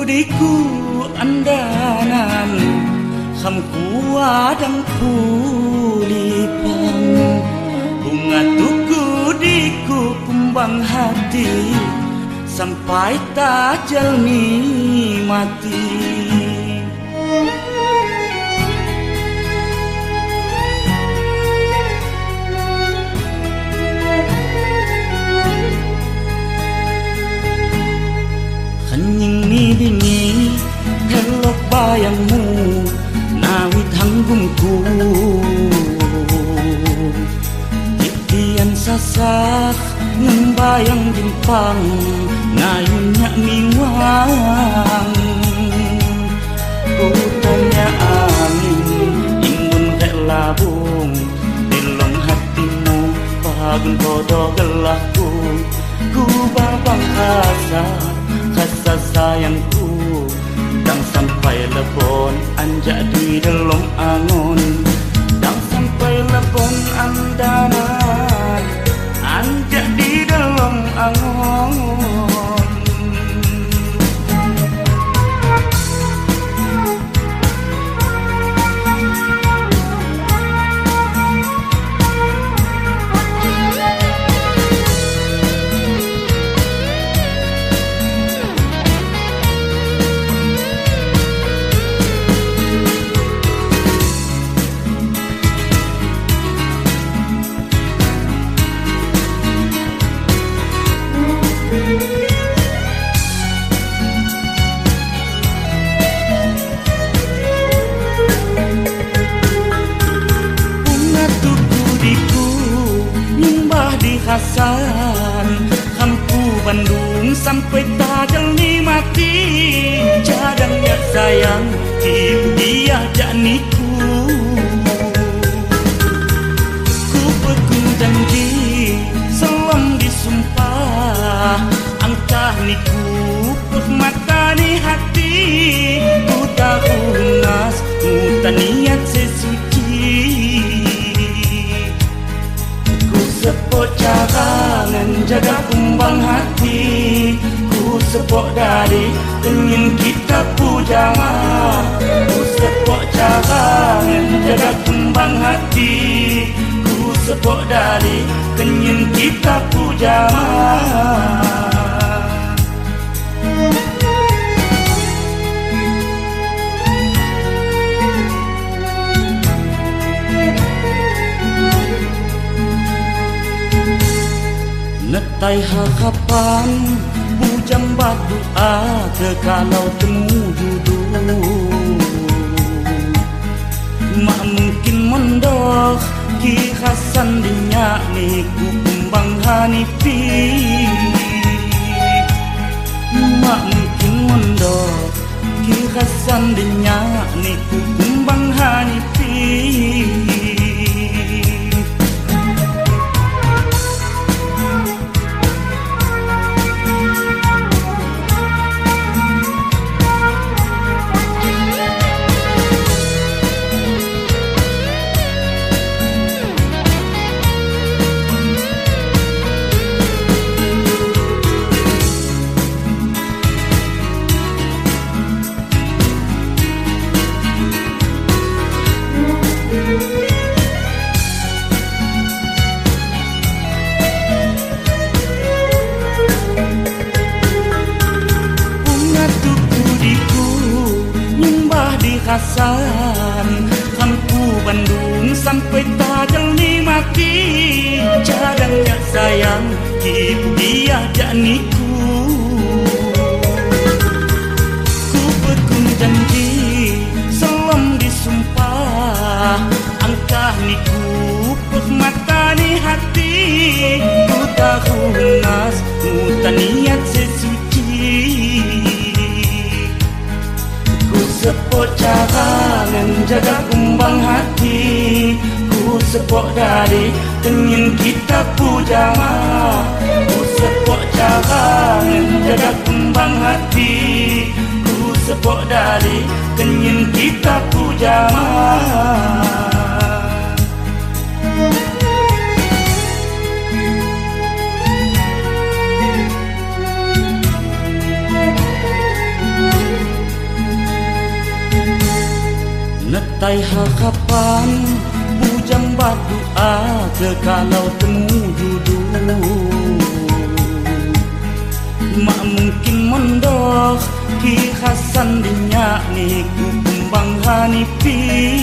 diku andanan Hamku adang pulipang Bunga tuku diku kumbang hati Sampai tak jalmi mati Hening ni dingi helok bayangmu Nawi tanggungku Titian sasak membayang bimpang Ngayunya miwang Ku tanya angin Ingun kek labung Dilong hatimu Pagun bodoh gelahku Ku babang Kasa sayangku Dan sampai lebon anjak di dalam angon Dan sampai lebon andanan Anjak di dalam angon Hasan Hampu Bandung sampai tajam mati Jadangnya sayang Ibu dia janiku Ku pegung janji Selam disumpah Angkah niku Permata ni hati Ku tahu nas Muta niat sesuci Sepok carangan jaga kumbang hati Ku sepok dari ingin kita pujama Ku sepok carangan jaga kumbang hati Ku sepok dari ingin kita pujama Netai harapan Bujang berdoa Kekalau temu duduk Mak mungkin mendoh Ki Hasan dinyak ni Ku kumbang hanipi Mak mungkin mendoh Ki Hasan dinyak ni Ku kumbang hanipi Hasan Hampu Bandung sampai tajam mati Jadangnya sayang Ibu dia janiku Ku pegung janji Selam disumpah Angkah niku Permata ni hati Ku tahu nas Muta niat sesuci Sepok carangan jaga kumbang hati Ku sepok dari ingin kita pujama Ku sepok carangan jaga kumbang hati Ku sepok dari ingin kita pujama Andai harapan bujang berdoa terkalau temu jodoh, mak mungkin mondok ki khasan dinyak ni ku kumbang hanipi.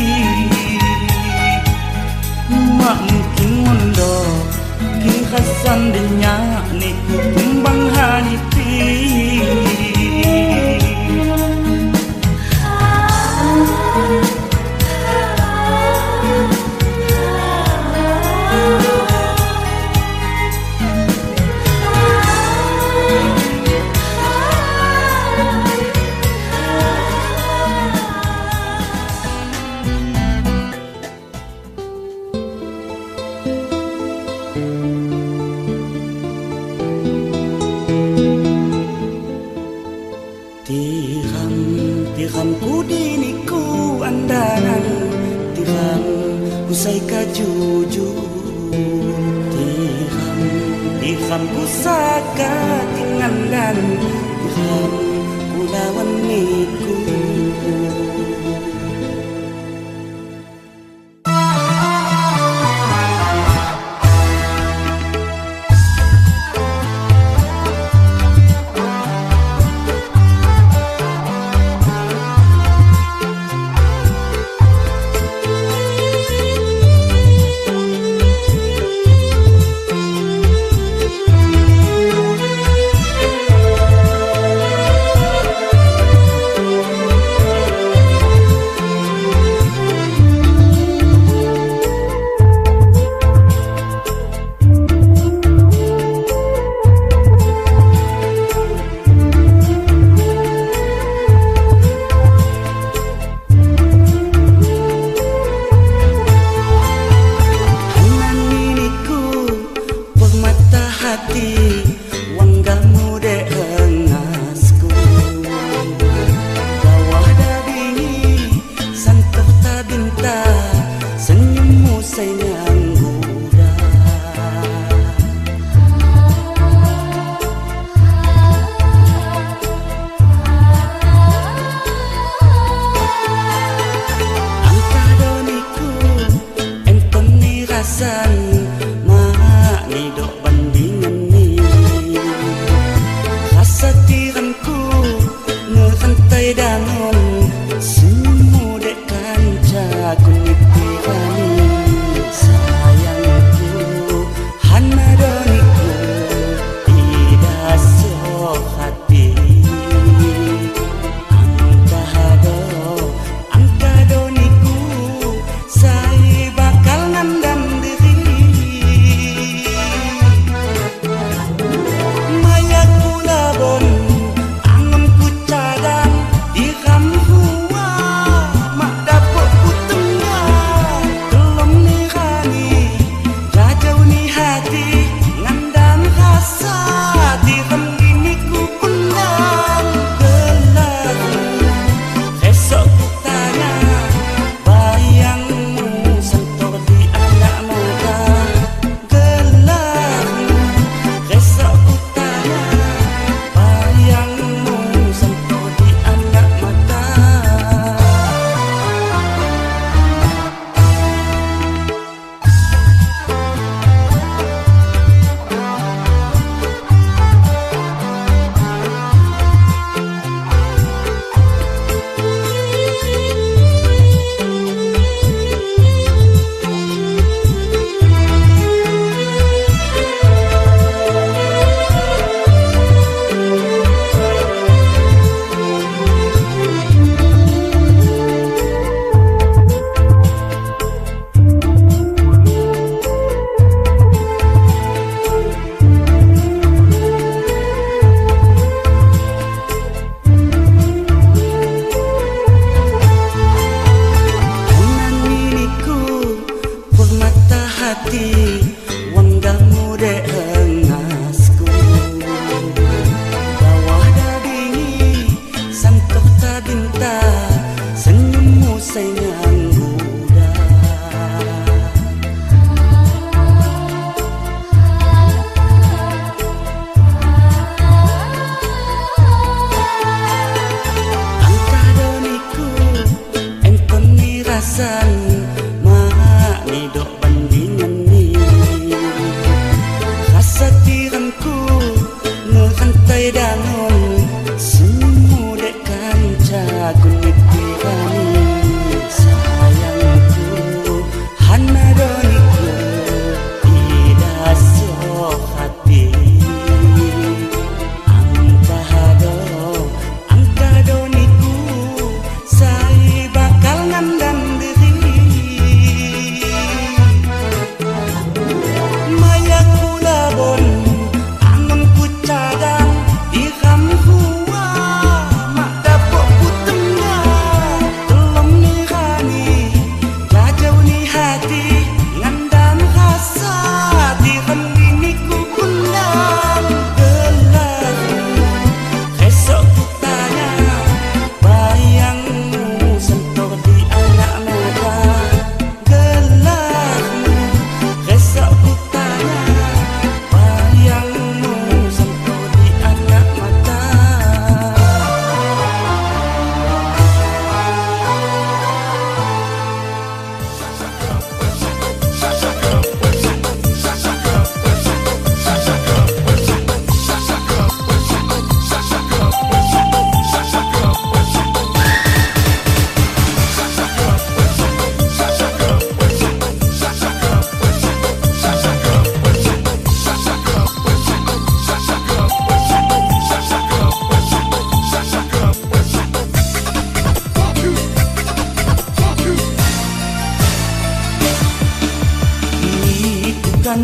Mak mungkin mondok ki khasan dinyak ni ku kumbang hanipi. Tiram ku diniku andanan, tiram usai kajujur, tiram ku saka tinggalan, tiram ku lawan niku.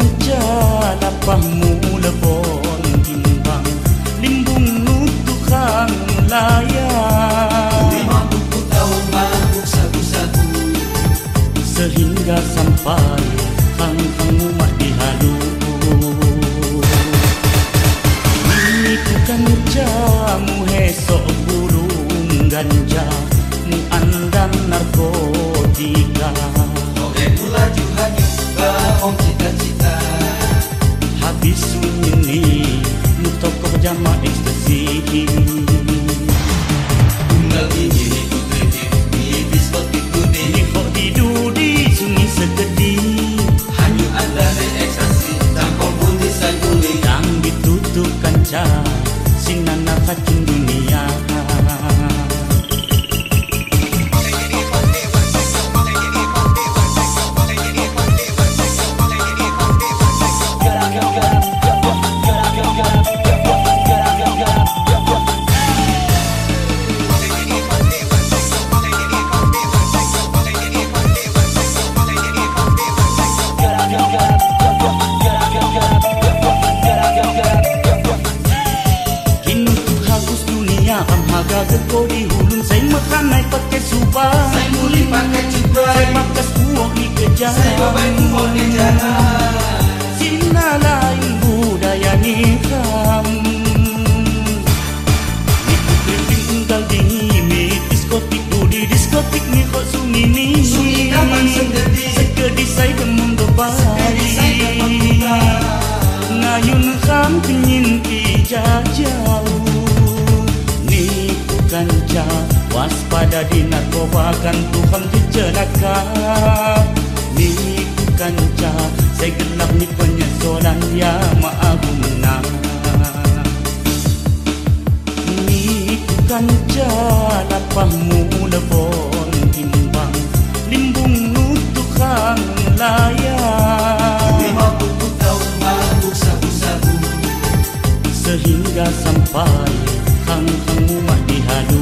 kanca lapahmu lebon timbang limbung nutukang layar 50 tahun mabuk sabu-sabu sehingga sampai kang umat dihalu. Itu kancamu hesok burung ganja mu andang narkotika. Oke pula juhani baong cita-cita Habis ini mu tokoh jama ekstasi. Tunggal ini ikut kredit di diskotik kuning Ini kok tidur di sungai segedi Hanyu anda naik ekstasi tampong bunyi saya guling yang ditutup kanca sinana kacung dunia. Amhaga geko di hulun saya makan naik pakai supa. Saya muli pakai cuprai Saya makas uang di kejar. Saya babai kumur di jalan Sina lain budaya nikam. Itu kriting unggal dingin diskotik di diskotik ni kok sumini. Sunyi kapan segedi Segedi saya demun bebai. Segedi saya demun bebai Ngayun kam penyinti jauh. Kanca waspada di narkoba kan Tuhan dicelaka. Niku kanca saya gelap ni penyesolan ya maagu menang. Niku kanca lapahmu lebon timbang limbung nutukang layar 50 tahun mabuk sabu-sabu sehingga sampai kang umat dihalu.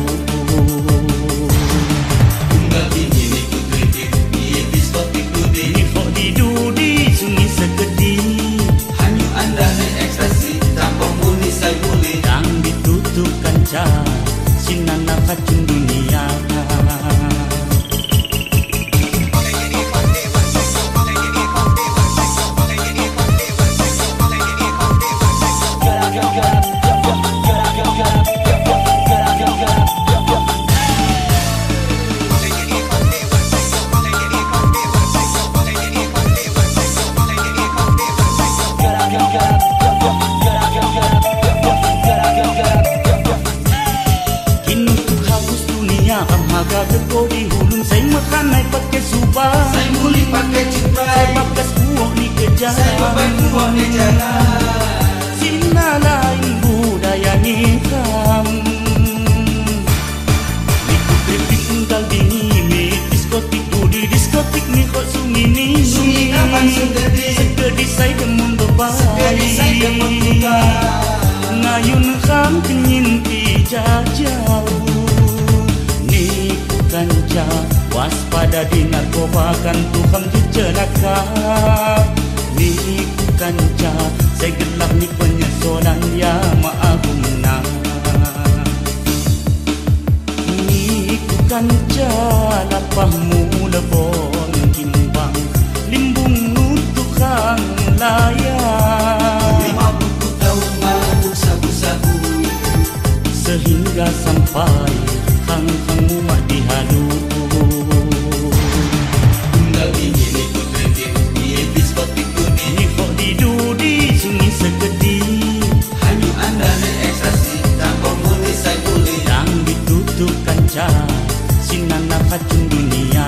Tunggal dingin ikut kredit di diskotik kuning Ini kok tidur di sungai segedi Hanyu anda naik ekstasi tampong bunyi saya guling yang ditutup kanca sinana kacung dunia. Amhaga geko di hulun saya makan naik pakai supa. Saya muli pakai cuprai Saya makas uang di kejar. Saya babai kumur di jalan Sina lain budaya nikam. Itu kritik unggal dingin diskotik di diskotik ni kok sumini. Sunyi kapan segedi Segedi saya demun bebai. Segedi saya demun bebai Ngayun kam penyinti jauh. Niku kanca waspada di narkoba kan Tuhan dicelaka. Niku kanca saya gelap ni penyesolan ya maagu menang. Niku kanca lapahmu lebon timbang limbung nutukang layar 50 tahun mabuk sabu-sabu sehingga sampai kang umat dihalu. Tunggal dingin ikut kredit di diskotik kuning Ini kok tidur di sungai segedi Hanyu anda naik ekstasi tampong bunyi saya guling yang ditutup kanca sinana kacung dunia.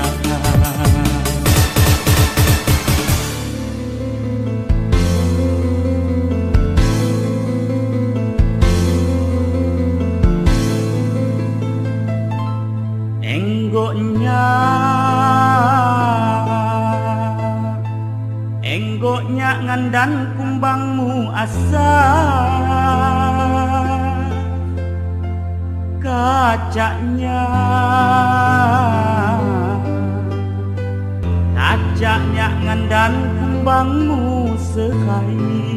Enggoknya ngandan kumbangmu asa kacanya ngandan kumbangmu sekai.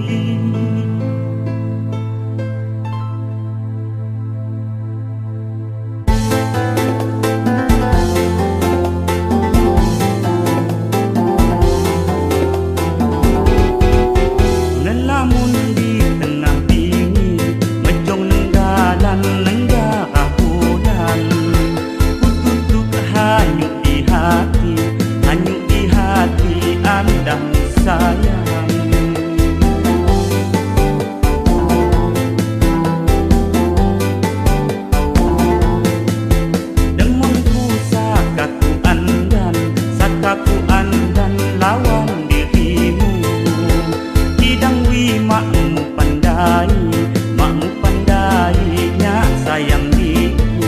Ngelamun di tengah dingin, mejong nenggalan nenggak bulan. Kututuk hanyut di hati, hanyut di hati andang sayang. Demonku sakaku andan lawan dirimu. Hidang wi makmu pandai nya sayang diku.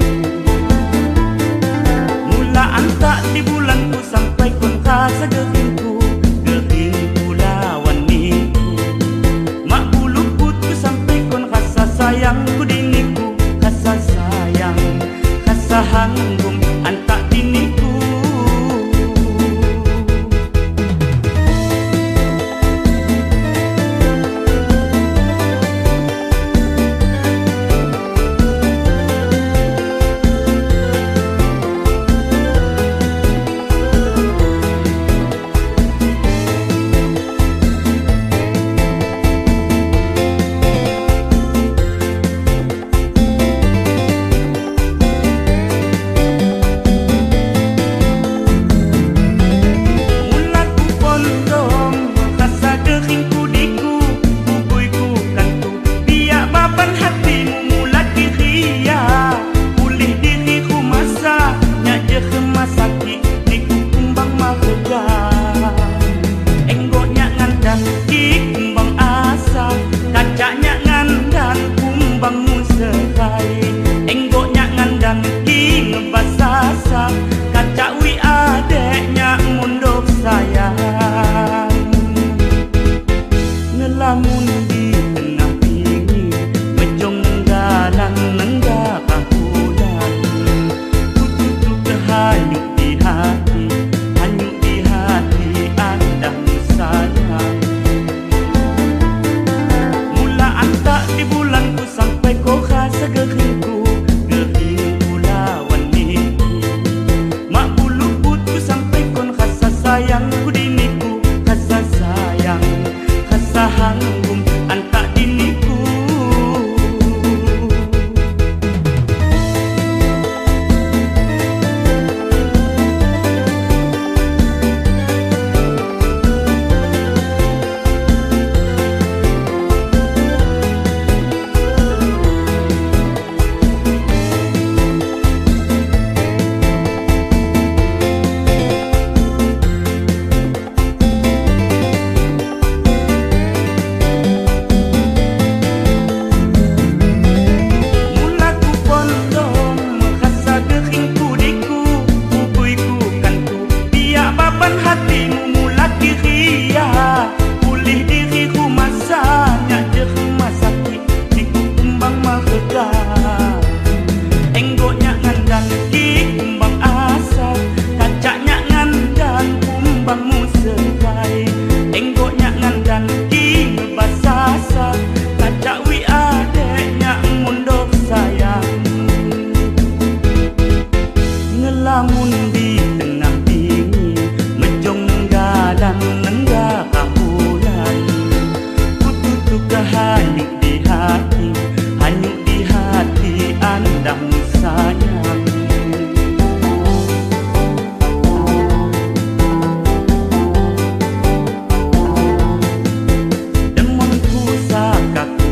Mula antak di bulanku sampai kun rasa geringku, geringku lawan niku. Mak bulu putku sampai kun rasa sayangku diniku, rasa sayang, rasa hanggum antak diniku. Ngelamun di tengah dingin, mejong nenggalan nenggak bulan. Kututuk hanyut di hati, andang sayang. Mula antak di bulanku sampai kau rasa geringku, geringku lawan niku. Mak bulu putku sampai kon rasa sayangku diniku, rasa sayang, rasa hanggum antak diniku. Ngelamun di tengah dingin, mejong nenggalan nenggak bulan. Kututuk hanyut di hati andang sayang. Demonku sakaku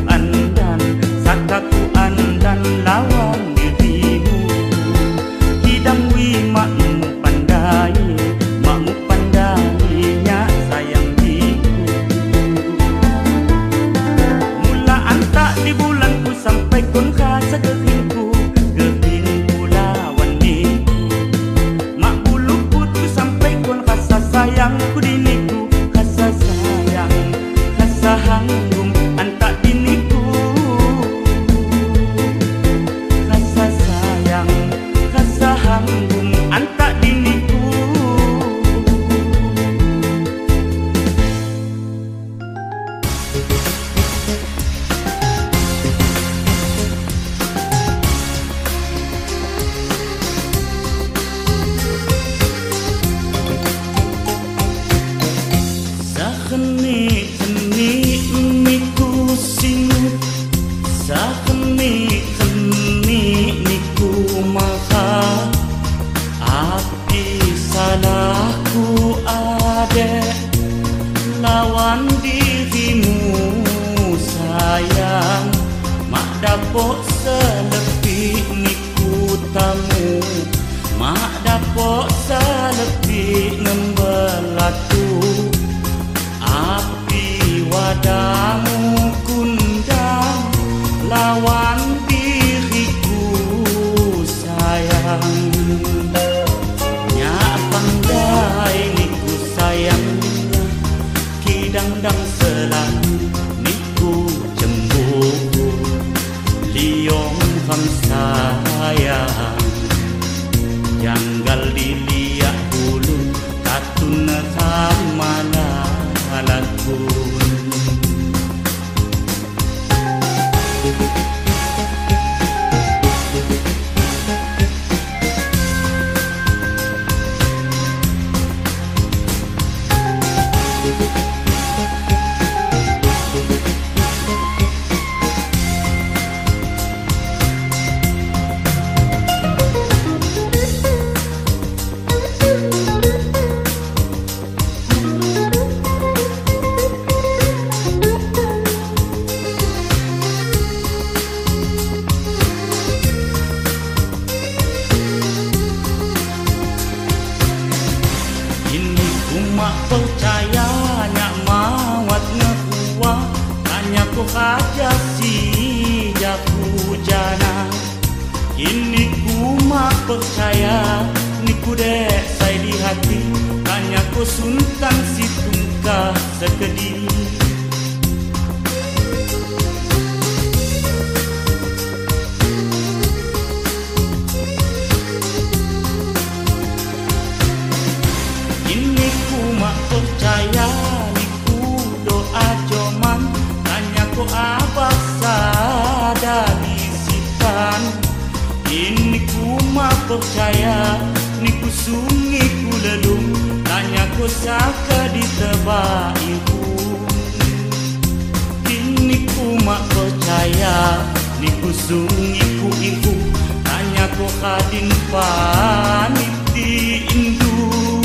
andan lawan dirimu. Hidang wi makmu pandai nya sayang diku. Mula antak di bulanku sampai kun rasa geringku, geringku lawan niku. Mak bulu putku sampai kun rasa sayangku diniku, rasa sayang, rasa hanggum antak diniku. Rasa sayang, rasa hanggum antak diniku. dapok selepih niku tamu, mak dapok selepih ngembelatu. Api wadamu kundang lawan diriku sayang. Nyak pandai niku sayang, kidang-dang selang niku cemburu. Liong ham sayang, janggal dilihat bulu katun kamana lakun. Mak percaya nyak mawat ngekuah, hanya ku haja si jaku jana. Ini ku mak percaya, niku dek saya di hati, hanya ku suntan si tungkah sekedi. Percaya niku doa joman, hanya ku abah sadari sitan. Ini ku mak percaya niku sungi ku lelung, hanya ku saka di tebak ibu. Ini ku mak percaya niku sungi ku ibu, hanya ku kadin paniti indu.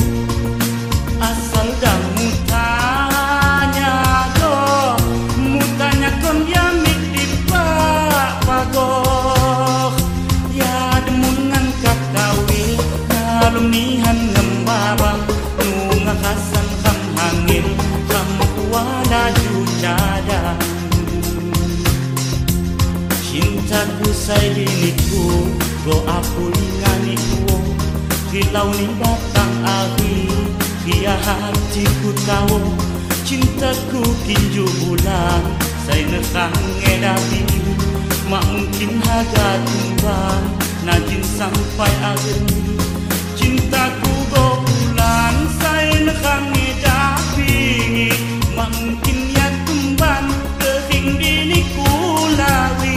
Asal dah mutanya do, mutanya kon yamik di pak pagoh. Ya demun ngangkat kawin, ngalum nihan ngembabang, nunga kasan kam hangil, kam kuala jujadang. Cintaku say diniku, go apul nganiku, kilau ni datang akhir. Dia hatiku tahu cintaku kinju bulan, saya nekang ngedapi, mak mungkin harga tumbang, najin sampai akhir. Cintaku go bulan, saya nekang ngedapi, mak mungkin ya tumbang, kering dini kulawi.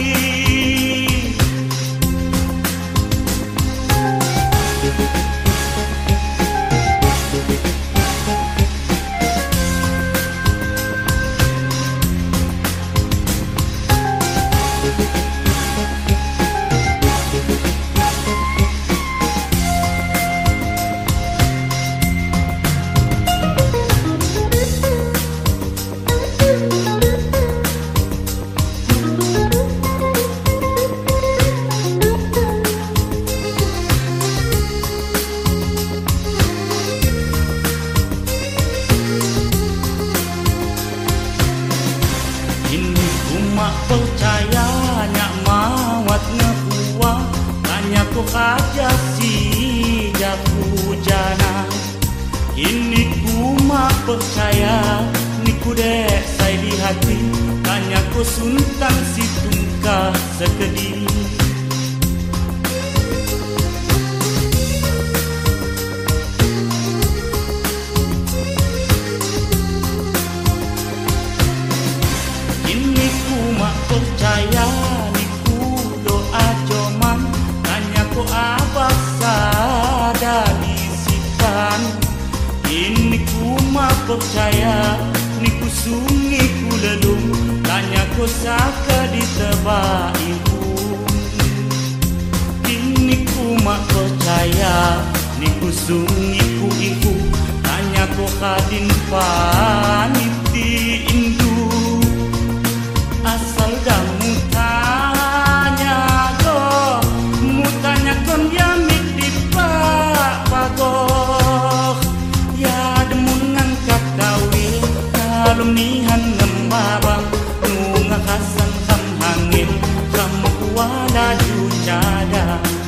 Mak percaya nyak mawat ngekuah, hanya ku haja si jaku jana. Ini ku mak percaya, niku dek saya di hati, hanya ku suntan si tungkah sekedi. Percaya niku doa joman, hanya ku abah sadari sitan. Ini ku mak percaya niku sungi ku lelung, hanya ku saka di tebak ibu. Ini ku mak percaya niku sungi ku ibu, hanya ku kadin paniti indu. Asal dah mutanya angin kamu wala dunyada.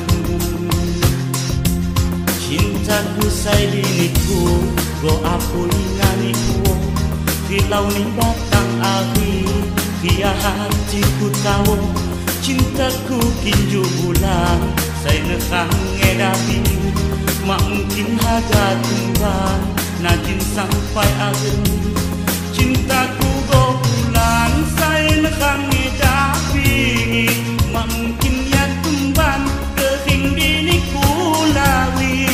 Cintaku say diniku go apoy nganiku Kilau ni batang api Kia hatiku tahu Cintaku kinju bulan Say nekang ngedapi Mak mungkin haga tumbang Najin sampai akhir Cintaku go bulan Say nekang ngedapi Mak mungkin ya tumbang Kehing diniku lawi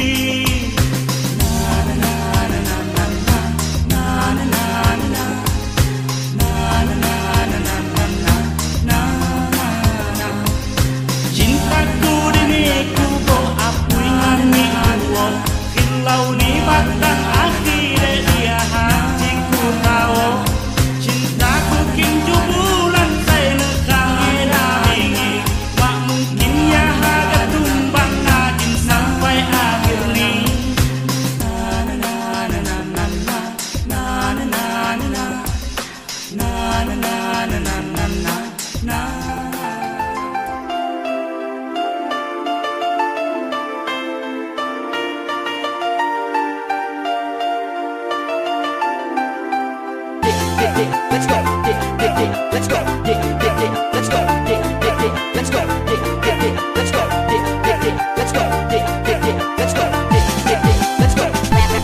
Kilau ni batang akhir dia hatiku tahu Cintaku kinju bulan saya nekang edapi Mak mungkin ya haga tumbang najin sampai akhir ni Na na na na na na na na na na na na na na na na Let's go, let's go, let's go, let's go, let's go, let's go, let's go, let's go, let's go.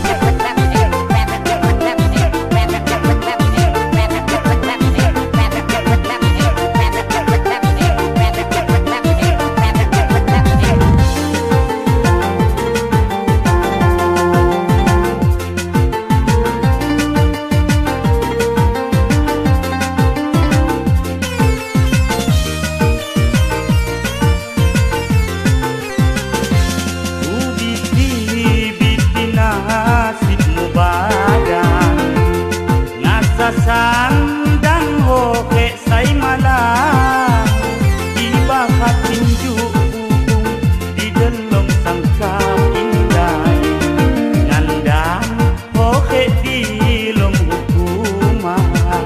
Sandang hoke say malang Iba katinju di delong sangkap indah Ngandang hoke di lom hukuman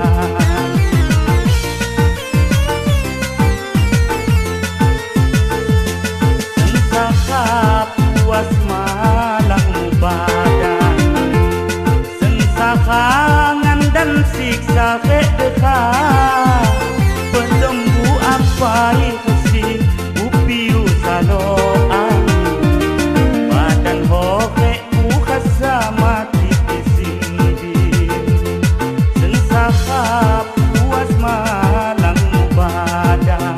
Sensaka puas malang mubadan Sensaka dan siksa kedeka Belenggu apai kasih upiu saloan Badan hoke ukasa mati kesindi Sensaka puas malang badan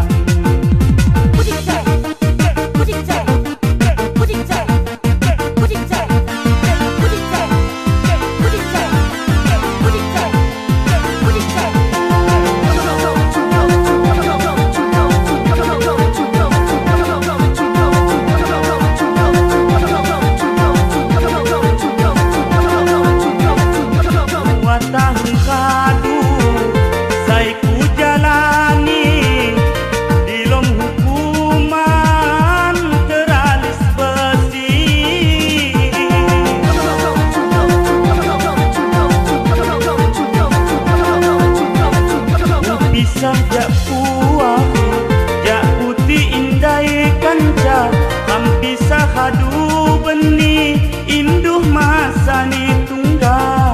tahun kadu saya ku jalani di lom hukuman teralis besi bisa jak puah jak putih indai kanca bisa hadu benih induh masa ni tunggal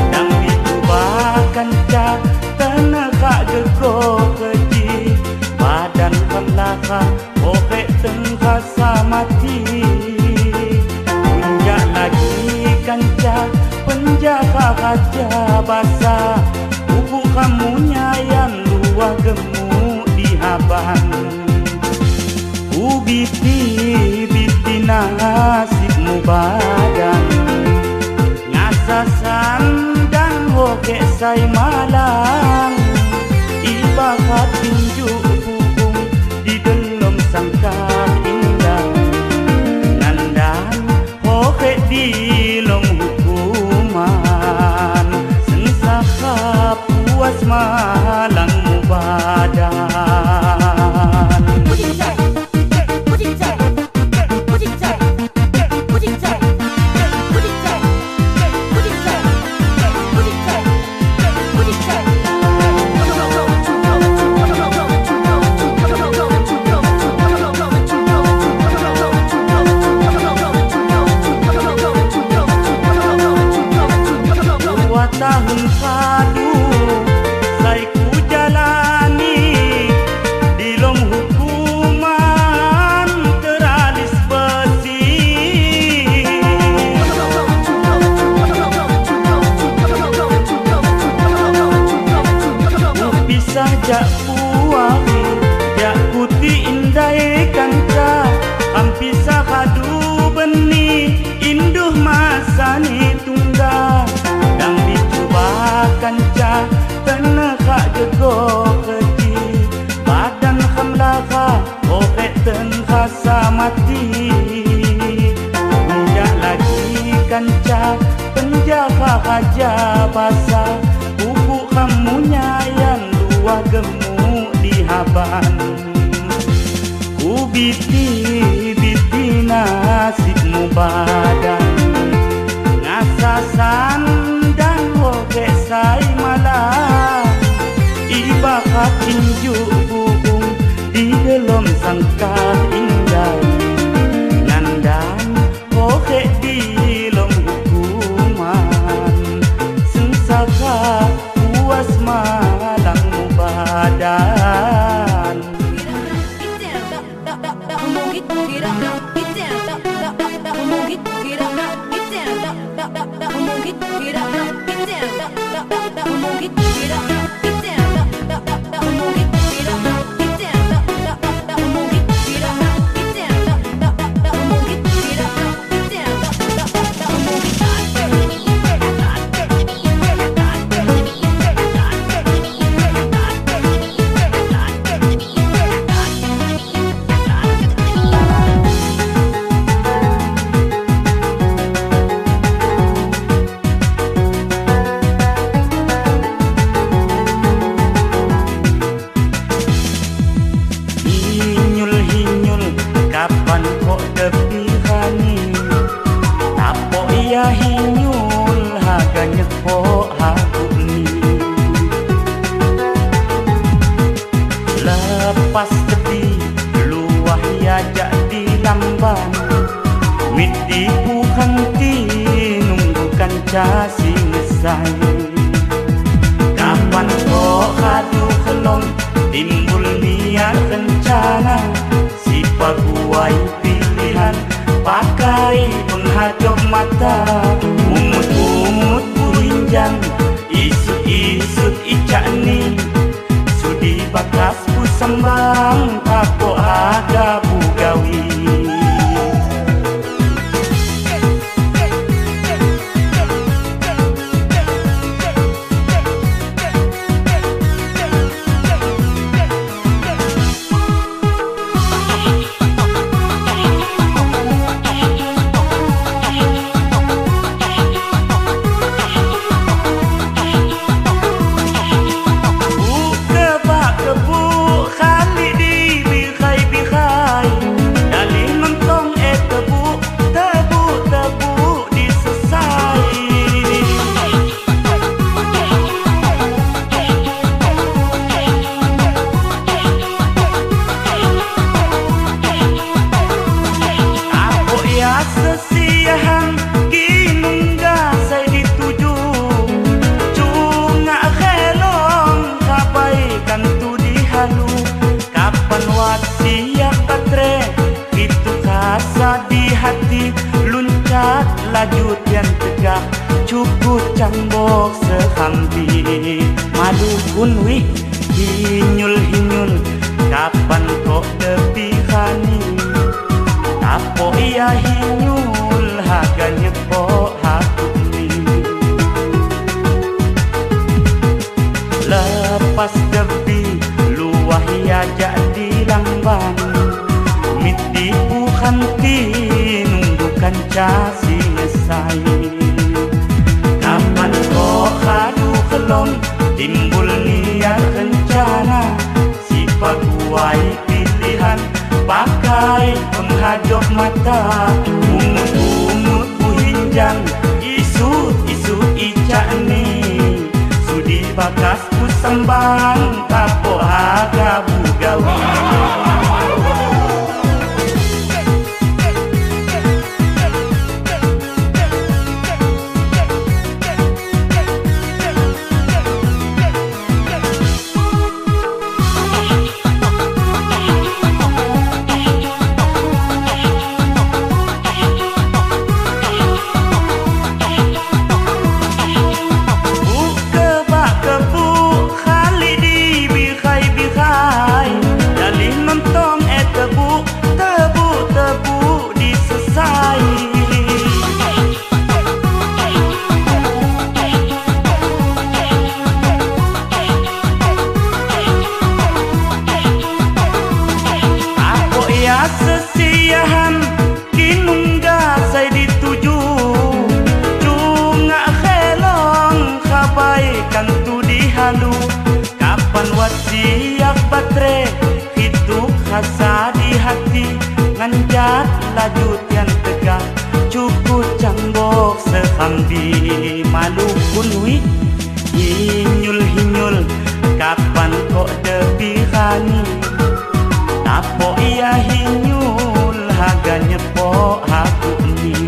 kanca tenaka gego keji badan pelaka oke tengah samati punjak lagi kanca penjaga kaca basah buku kamunya yang luah gemuk di habang biti nasibmu badan ngasasan hoke say malang Iba katinju hukum di dalam sangkap indah Nandan hoke di lom hukuman Sensaka puas malang mubadan kisah jak puahi, jak putih indai kanca, hampisah hadu beni, induh masani tunggal. Dang dicuba kanca, tenekak jego kecil, badan khamlaka, oret ten khasa mati. Tidak lagi kanca, penjaga haja basah, pupuk kamunya yang luah gemuk di haban. Ku biti nasibmu badan, ngasasan dan hokek sai malah, iba tinju bubung di dalam sangkar indah. Nandan hokek di dalam hukuman, sengsaka puas malangmu badan. Kapan kok tepi hani, tapok ia hinyul harganya kok aku ni. Lepas tepi luah ia jadi lamban, miti bukan ti nunggukan casi ngesai. Kapan kok hadu kelong timbul niat rencana, paguai pilihan pakai penghadap mata, umut-umut burinjang, isut-isut icak ni, sudi bakas pusambang tapok aga bugawi. Sesiahan kinungga saya dituju, cunga kelong kabaikan tu dihalu. Kapan wat siap katre, itu kasa di hati, luncat laju tian tegak, cukup cambok sehambi. Madu pun wih hinyul-hinyul, kapan kok tepi hani, tapo ia hinyul harganya kok aku ni. Lepas tepi luah ia jadi lamban, miti bukan ti nunggukan casi ngesai. Kapan kok hadu kelong timbul niat rencana, si paguai pilihan pakai penghadap mata, umut-umut buhinjang, isut-isut icak ni, sudi bakas pusambang tapok aga bugawi. hasa di hati nganjat laju tian tegak cukup cambok sehamdi malu kunwi hinyul kapan kok debihani tapo ia hinyul haga nyepok aku ni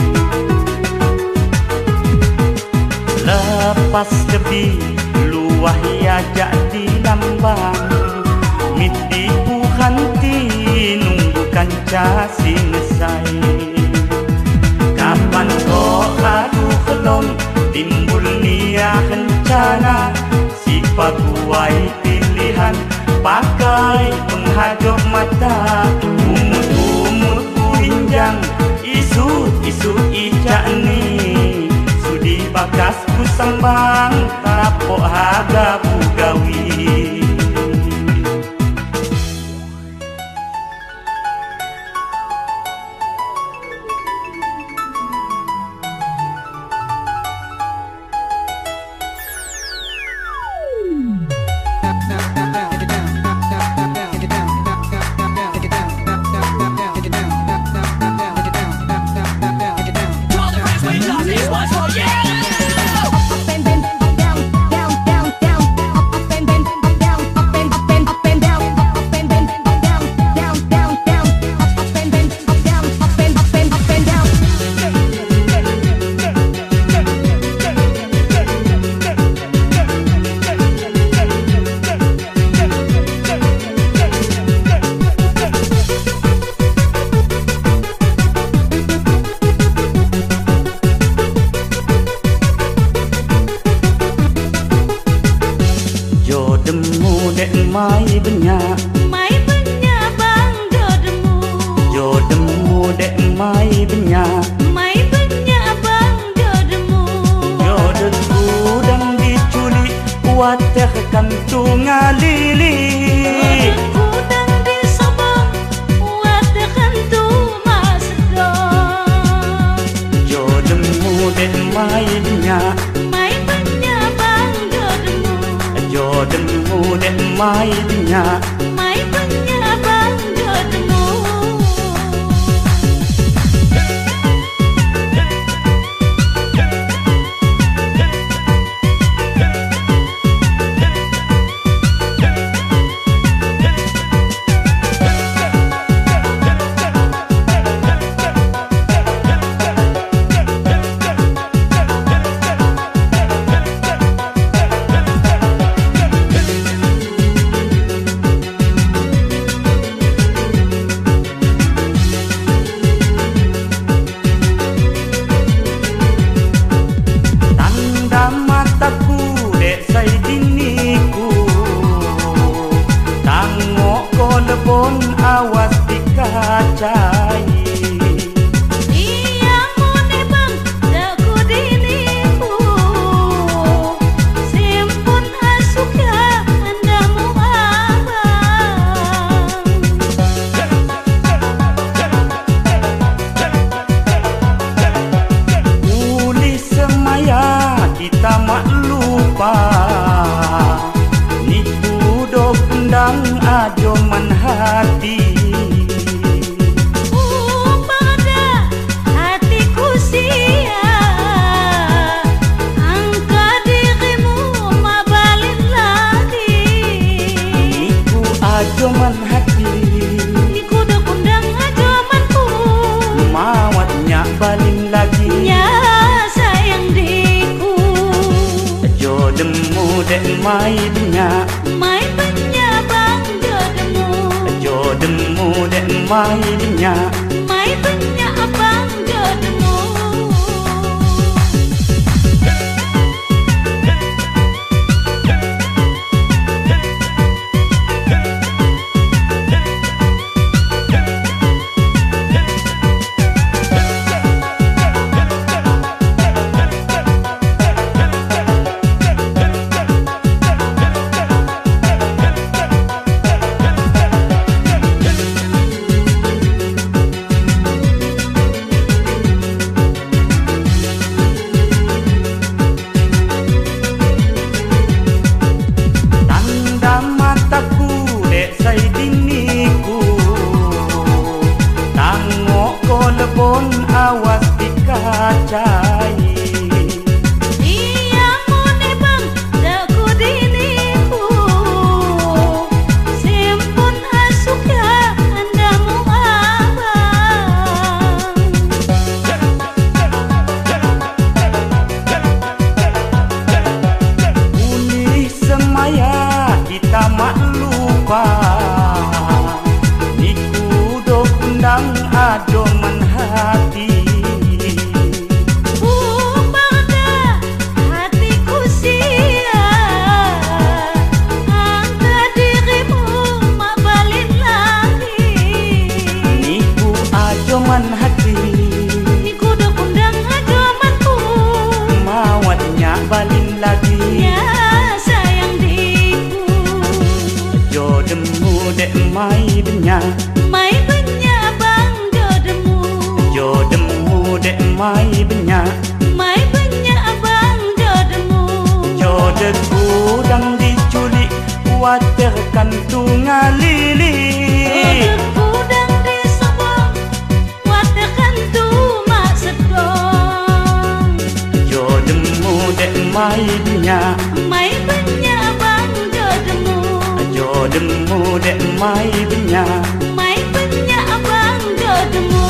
lepas debi luah ia jadi lambang miti puhanti nunggu kanca singesai kapan kok lalu kelom timbul nia rencana si paguai pilihan pakai menghadap mata umut hinjang isu ijak ni sudi bakas ku sambang tapok haga bugawi mai banyak bang jodemu dek mai banyak bang jodemu jodohku dan diculik wateh kantung alili udang di sobong wateh kantung masdor jodohmu dek mai banyak bang jodemu jodohmu dek mai banyak bang jodemu pun awas dikacai iya mone bang daku diniku simpun asuka andamu abang uli semaya kita mak lupa niku do pendang ajoman hati pada hatiku sia angka dirimu mabalin lagi niku ajoman hati niku do kundang ajomanku mawatnya balin lagi ya sayang diku jodohmu dek mai banyak bang jodemu jodohmu dek mai banyak bang jodemu kita mak lupa niku do kundang ado man hati. Pada hatiku sia, angka dirimu mak balik lagi. Niku ado man hati, Niku do kundang ado manku, mawatnya balik lagi. ya sayang diku. Jodemu dek mai benya, Mai banyak bang jodohmu, jodemu dek mai benya, mai banyak bang jodohmu. jodeku dang diculik waterkan tungalili. Jodohku dan disobong, waterkan tu mak sedong. Jodemu dek mai benya, Mai banyak bang jodohmu, jodemu dek mai benya. mai banyak bang jodohmu.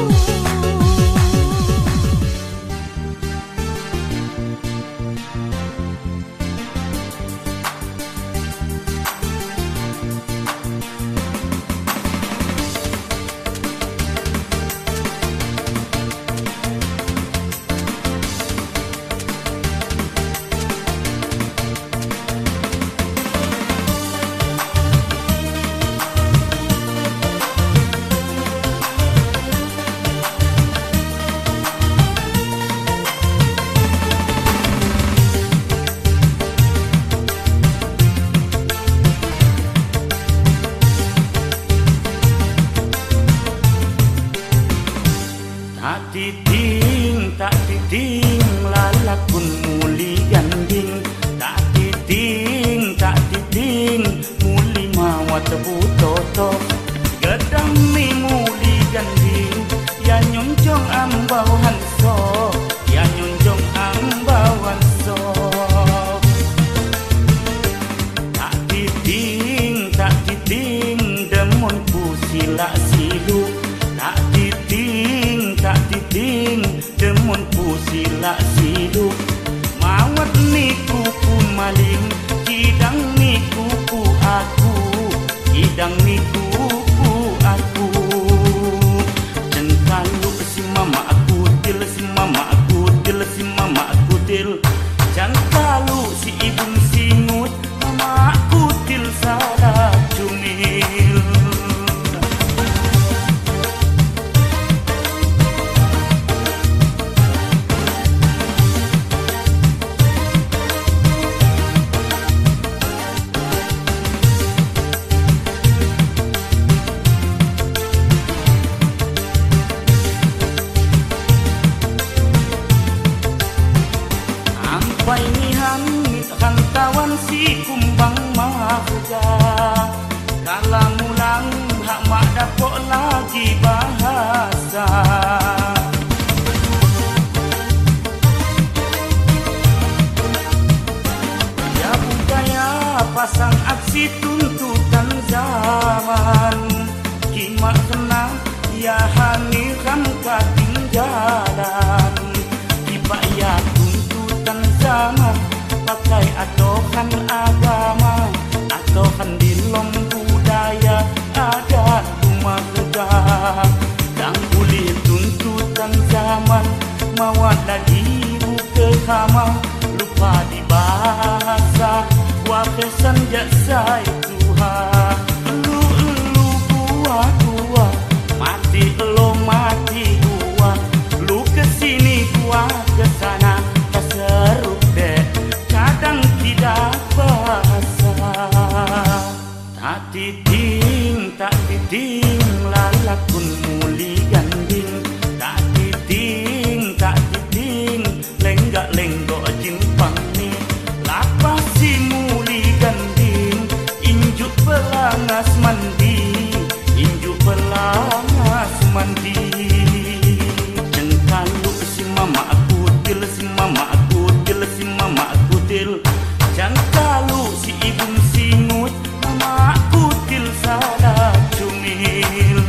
Tak titing lalakun muli ganding. Tak titing muli mawat butoto. Gedang mi muli ganding, ya nyonjong ambau hanso, ya nyonjong ambau hanso. Tak titing demon ku sila silu. Tak titing demun ku sila silu. Mawat niku ku maling, kidang niku ku aku, kidang niku ku aku. Dan kalau si mama aku til, si mama aku til, si mama aku til. Dan kalau si ibu singut, mama aku til salah cumil. Painihan mitkan kawan si kumbang mahja. Kala mulang hak mak dapok lagi bahasa. Ya budaya pasang aksi tuntutan zaman. Kimak kena ya hanikan ketinggalan. Tiba ya zaman pakai atokan agama, atokan dilom budaya adat rumah tegak. Dan boleh tuntutan zaman mawat lagi buka kamar, lupa di bahasa wapesan jasa Tuhan. Lu gua mati lo mati gua, lu kesini gua kesana. Seru dek, kadang tidak bahasa. Tak titing lalakun muli ganding. Tak titing lenggak-lenggok jimpang ni. Lapas si muli ganding, injuk pelangas mandi, injuk pelangas mandi. Dan kalau si mama aku til, si mama aku til, si mama aku til. Dan kalau si ibu singut, mama aku til salah cumil.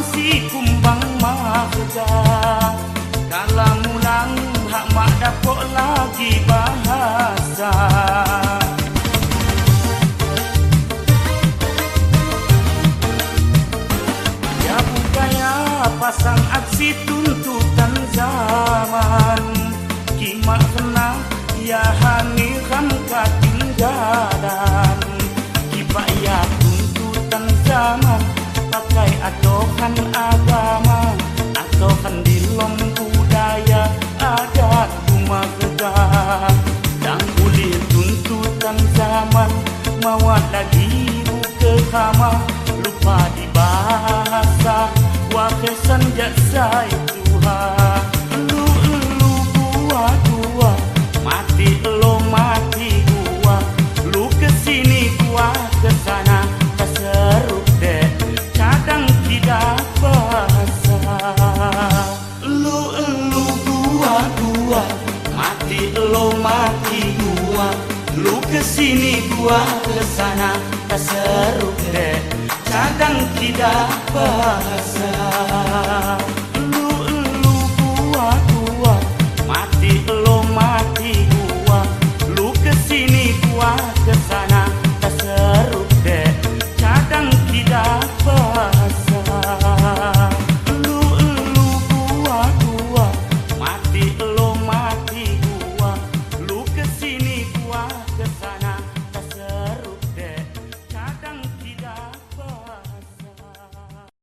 si kumbang mahga kala mulang hak mak dapok lagi bahasa ya budaya pasang aksi tuntutan zaman kimak kena ya hani kan ketinggalan kipak ya tuntutan zaman pakai atokan agama atokan dilom budaya adat rumah gegah dan kulit tuntutan zaman mawat lagi buka kama lupa di bahasa wakesan jaksa Tuhan lu gua mati lo mati gua lu kesini gua kesana keseruk deh kadang tidak bahasa lu gua mati lo mati gua lu kesini gua kesana keseruk deh kadang tidak bahasa